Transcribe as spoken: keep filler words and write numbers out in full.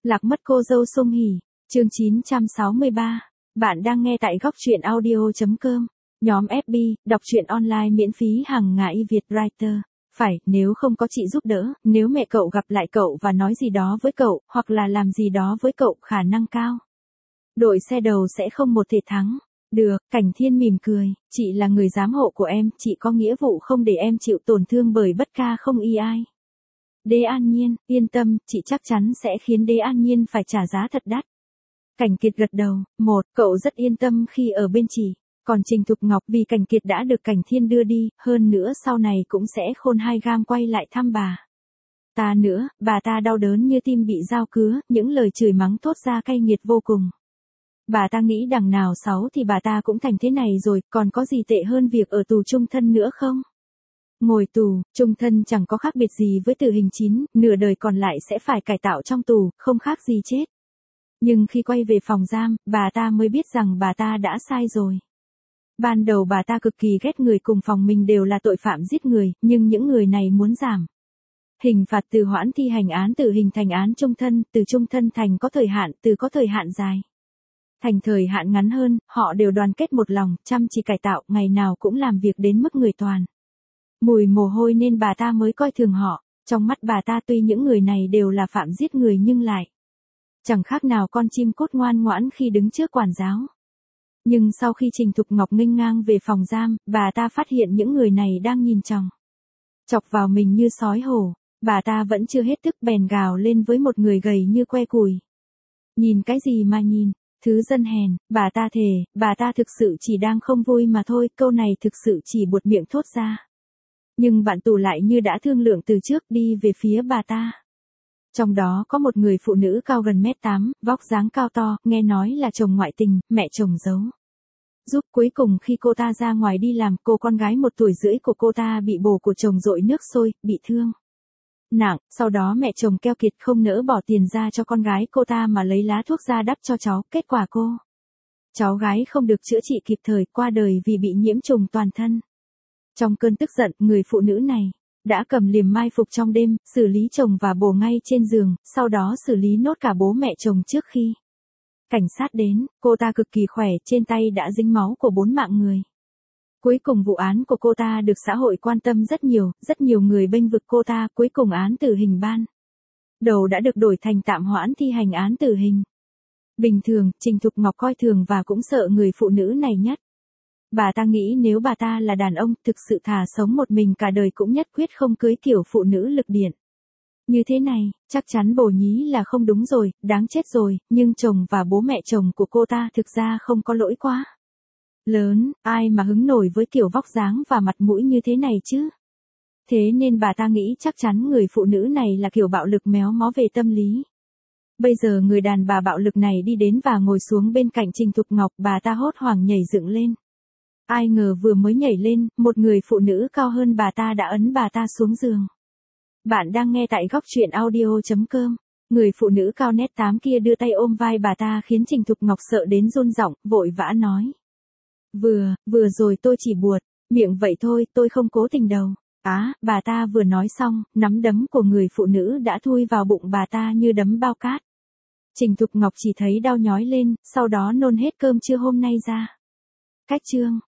Lạc mất cô dâu Sung Hỉ, chương chín trăm sáu mươi ba. Bạn đang nghe tại góc truyện audio chấm com. Nhóm ép bê, đọc truyện online miễn phí hàng ngày Việt Writer. Phải, nếu không có chị giúp đỡ, nếu mẹ cậu gặp lại cậu và nói gì đó với cậu, hoặc là làm gì đó với cậu, khả năng cao đội xe đầu sẽ không một thể thắng. Được, Cảnh Thiên mỉm cười, chị là người giám hộ của em, chị có nghĩa vụ không để em chịu tổn thương bởi bất ca không y ai. Đế An Nhiên, yên tâm, chị chắc chắn sẽ khiến Đế An Nhiên phải trả giá thật đắt. Cảnh Kiệt gật đầu, một, cậu rất yên tâm khi ở bên chị, còn Trình Thục Ngọc vì Cảnh Kiệt đã được Cảnh Thiên đưa đi, hơn nữa sau này cũng sẽ khôn hai gam quay lại thăm bà. Ta nữa, bà ta đau đớn như tim bị dao cứa, những lời chửi mắng thốt ra cay nghiệt vô cùng. Bà ta nghĩ đằng nào xấu thì bà ta cũng thành thế này rồi, còn có gì tệ hơn việc ở tù chung thân nữa không? Ngồi tù, chung thân chẳng có khác biệt gì với tử hình chín, nửa đời còn lại sẽ phải cải tạo trong tù, không khác gì chết. Nhưng khi quay về phòng giam, bà ta mới biết rằng bà ta đã sai rồi. Ban đầu bà ta cực kỳ ghét người cùng phòng mình đều là tội phạm giết người, nhưng những người này muốn giảm hình phạt từ hoãn thi hành án tử hình thành án chung thân, từ chung thân thành có thời hạn, từ có thời hạn dài thành thời hạn ngắn hơn, họ đều đoàn kết một lòng, chăm chỉ cải tạo, ngày nào cũng làm việc đến mức người toàn mùi mồ hôi nên bà ta mới coi thường họ. Trong mắt bà ta tuy những người này đều là phạm giết người nhưng lại chẳng khác nào con chim cút ngoan ngoãn khi đứng trước quản giáo. Nhưng sau khi Trình Thục Ngọc nghênh ngang về phòng giam, bà ta phát hiện những người này đang nhìn chòng chọc vào mình như sói hổ. Bà ta vẫn chưa hết tức bèn gào lên với một người gầy như que củi. Nhìn cái gì mà nhìn, thứ dân hèn, bà ta thề, bà ta thực sự chỉ đang không vui mà thôi, câu này thực sự chỉ buột miệng thốt ra. Nhưng bạn tù lại như đã thương lượng từ trước đi về phía bà ta. Trong đó có một người phụ nữ cao gần mét tám, vóc dáng cao to, nghe nói là chồng ngoại tình, mẹ chồng giấu giúp. Cuối cùng khi cô ta ra ngoài đi làm, cô con gái một tuổi rưỡi của cô ta bị bồ của chồng dội nước sôi, bị thương nặng, sau đó mẹ chồng keo kiệt không nỡ bỏ tiền ra cho con gái cô ta mà lấy lá thuốc ra đắp cho cháu, kết quả cô cháu gái không được chữa trị kịp thời, qua đời vì bị nhiễm trùng toàn thân. Trong cơn tức giận, người phụ nữ này đã cầm liềm mai phục trong đêm, xử lý chồng và bồ ngay trên giường, sau đó xử lý nốt cả bố mẹ chồng trước khi cảnh sát đến. Cô ta cực kỳ khỏe, trên tay đã dính máu của bốn mạng người. Cuối cùng vụ án của cô ta được xã hội quan tâm rất nhiều, rất nhiều người bênh vực cô ta, cuối cùng án tử hình ban đầu đã được đổi thành tạm hoãn thi hành án tử hình. Bình thường, Trình Thục Ngọc coi thường và cũng sợ người phụ nữ này nhất. Bà ta nghĩ nếu bà ta là đàn ông, thực sự thà sống một mình cả đời cũng nhất quyết không cưới kiểu phụ nữ lực điện như thế này. Chắc chắn bồ nhí là không đúng rồi, đáng chết rồi, nhưng chồng và bố mẹ chồng của cô ta thực ra không có lỗi quá lớn, ai mà hứng nổi với kiểu vóc dáng và mặt mũi như thế này chứ. Thế nên bà ta nghĩ chắc chắn người phụ nữ này là kiểu bạo lực méo mó về tâm lý. Bây giờ người đàn bà bạo lực này đi đến và ngồi xuống bên cạnh Trình Thục Ngọc, bà ta hốt hoảng nhảy dựng lên. Ai ngờ vừa mới nhảy lên, một người phụ nữ cao hơn bà ta đã ấn bà ta xuống giường. Bạn đang nghe tại góc truyện audio chấm com. Người phụ nữ cao nét tám kia đưa tay ôm vai bà ta khiến Trình Thục Ngọc sợ đến run giọng, vội vã nói. Vừa, vừa rồi tôi chỉ buột miệng vậy thôi, tôi không cố tình đâu. Á, à, bà ta vừa nói xong, nắm đấm của người phụ nữ đã thui vào bụng bà ta như đấm bao cát. Trình Thục Ngọc chỉ thấy đau nhói lên, sau đó nôn hết cơm trưa hôm nay ra. Cách chương